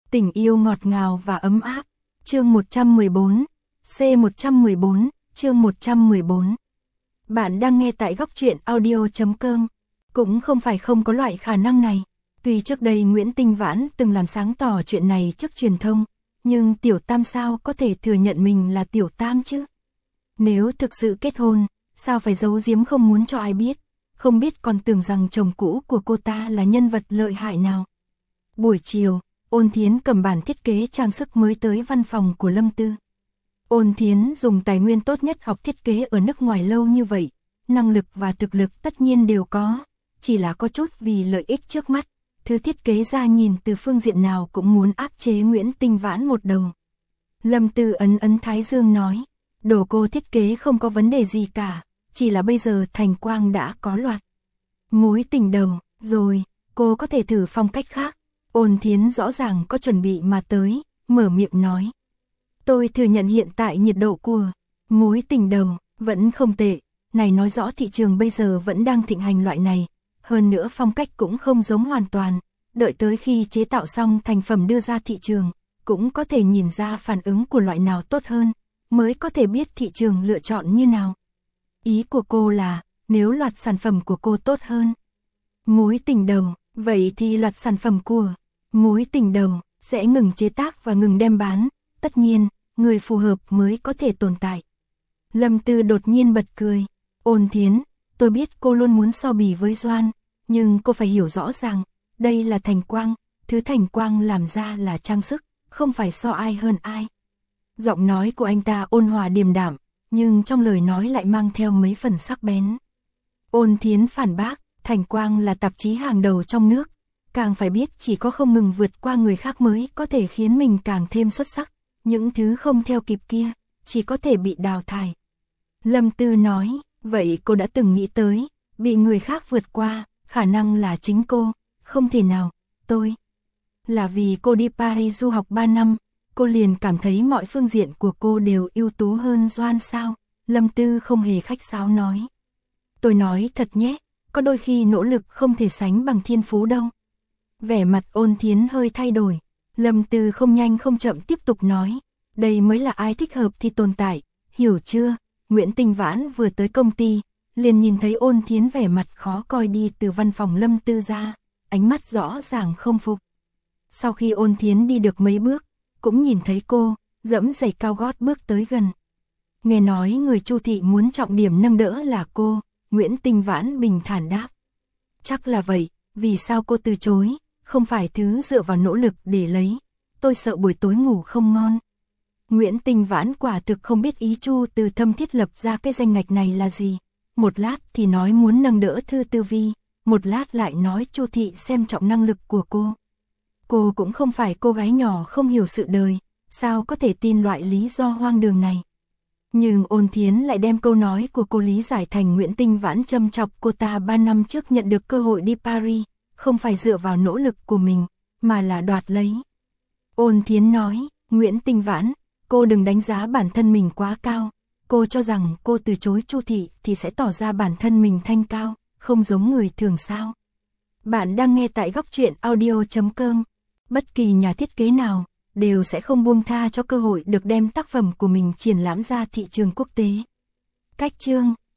Tình yêu ngọt ngào và ấm áp. Chương 114. C114, chương 114. Bạn đang nghe tại góc truyện audio.com. Cũng không phải không có loại khả năng này. Tuy trước đây Nguyễn Tinh Vãn từng làm sáng tỏ chuyện này trước truyền thông, nhưng Tiểu Tam sao có thể thừa nhận mình là Tiểu Tam chứ? Nếu thực sự kết hôn, sao phải giấu giếm không muốn cho ai biết? Không biết còn tưởng rằng chồng cũ của cô ta là nhân vật lợi hại nào. Buổi chiều, Ôn Thiến cầm bản thiết kế trang sức mới tới văn phòng của Lâm Tư. Ôn Thiến dùng tài nguyên tốt nhất học thiết kế ở nước ngoài lâu như vậy, năng lực và thực lực tất nhiên đều có, chỉ là có chút vì lợi ích trước mắt, thứ thiết kế ra nhìn từ phương diện nào cũng muốn áp chế Nguyễn Tinh Vãn một đầu. Lâm Tư ấn thái dương nói, đồ cô thiết kế không có vấn đề gì cả, chỉ là bây giờ Thành Quang đã có loạt mối tình đầu, rồi, cô có thể thử phong cách khác. Ôn Thiến rõ ràng có chuẩn bị mà tới, mở miệng nói. Tôi thừa nhận hiện tại nhiệt độ của mối tình đầu vẫn không tệ, này nói rõ thị trường bây giờ vẫn đang thịnh hành loại này, hơn nữa phong cách cũng không giống hoàn toàn, đợi tới khi chế tạo xong thành phẩm đưa ra thị trường, cũng có thể nhìn ra phản ứng của loại nào tốt hơn, mới có thể biết thị trường lựa chọn như nào. Ý của cô là, nếu loạt sản phẩm của cô tốt hơn mối tình đầu, vậy thì loạt sản phẩm của mối tình đầu sẽ ngừng chế tác và ngừng đem bán, tất nhiên, người phù hợp mới có thể tồn tại. Lâm Tư đột nhiên bật cười, Ôn Thiến, tôi biết cô luôn muốn so bì với Doan, nhưng cô phải hiểu rõ ràng, đây là Thành Quang, thứ Thành Quang làm ra là trang sức, không phải so ai hơn ai. Giọng nói của anh ta ôn hòa điềm đạm, nhưng trong lời nói lại mang theo mấy phần sắc bén. Ôn Thiến phản bác, Thành Quang là tạp chí hàng đầu trong nước, càng phải biết chỉ có không ngừng vượt qua người khác mới có thể khiến mình càng thêm xuất sắc, những thứ không theo kịp kia, chỉ có thể bị đào thải. Lâm Tư nói, vậy cô đã từng nghĩ tới, bị người khác vượt qua, khả năng là chính cô, không thể nào, tôi. Là vì cô đi Paris du học 3 năm, cô liền cảm thấy mọi phương diện của cô đều ưu tú hơn Doan sao? Lâm Tư không hề khách sáo nói. Tôi nói thật nhé, có đôi khi nỗ lực không thể sánh bằng thiên phú đâu. Vẻ mặt Ôn Thiến hơi thay đổi, Lâm Tư không nhanh không chậm tiếp tục nói, đây mới là ai thích hợp thì tồn tại, hiểu chưa? Nguyễn Tinh Vãn vừa tới công ty, liền nhìn thấy Ôn Thiến vẻ mặt khó coi đi từ văn phòng Lâm Tư ra, ánh mắt rõ ràng không phục. Sau khi Ôn Thiến đi được mấy bước, cũng nhìn thấy cô, dẫm giày cao gót bước tới gần. Nghe nói người Chu thị muốn trọng điểm nâng đỡ là cô, Nguyễn Tinh Vãn bình thản đáp. Chắc là vậy, vì sao cô từ chối, không phải thứ dựa vào nỗ lực để lấy, tôi sợ buổi tối ngủ không ngon. Nguyễn Tinh Vãn quả thực không biết ý Chu Từ Thâm thiết lập ra cái danh ngạch này là gì. Một lát thì nói muốn nâng đỡ Thư Tư Vi, một lát lại nói Chu thị xem trọng năng lực của cô. Cô cũng không phải cô gái nhỏ không hiểu sự đời, sao có thể tin loại lý do hoang đường này. Nhưng Ôn Thiến lại đem câu nói của cô lý giải thành Nguyễn Tinh Vãn châm chọc cô ta 3 năm trước nhận được cơ hội đi Paris, không phải dựa vào nỗ lực của mình, mà là đoạt lấy. Ôn Thiến nói, Nguyễn Tinh Vãn, cô đừng đánh giá bản thân mình quá cao, cô cho rằng cô từ chối Chu thị thì sẽ tỏ ra bản thân mình thanh cao, không giống người thường sao. Bạn đang nghe tại góc truyện audio.com, bất kỳ nhà thiết kế nào đều sẽ không buông tha cho cơ hội được đem tác phẩm của mình triển lãm ra thị trường quốc tế. Cách chương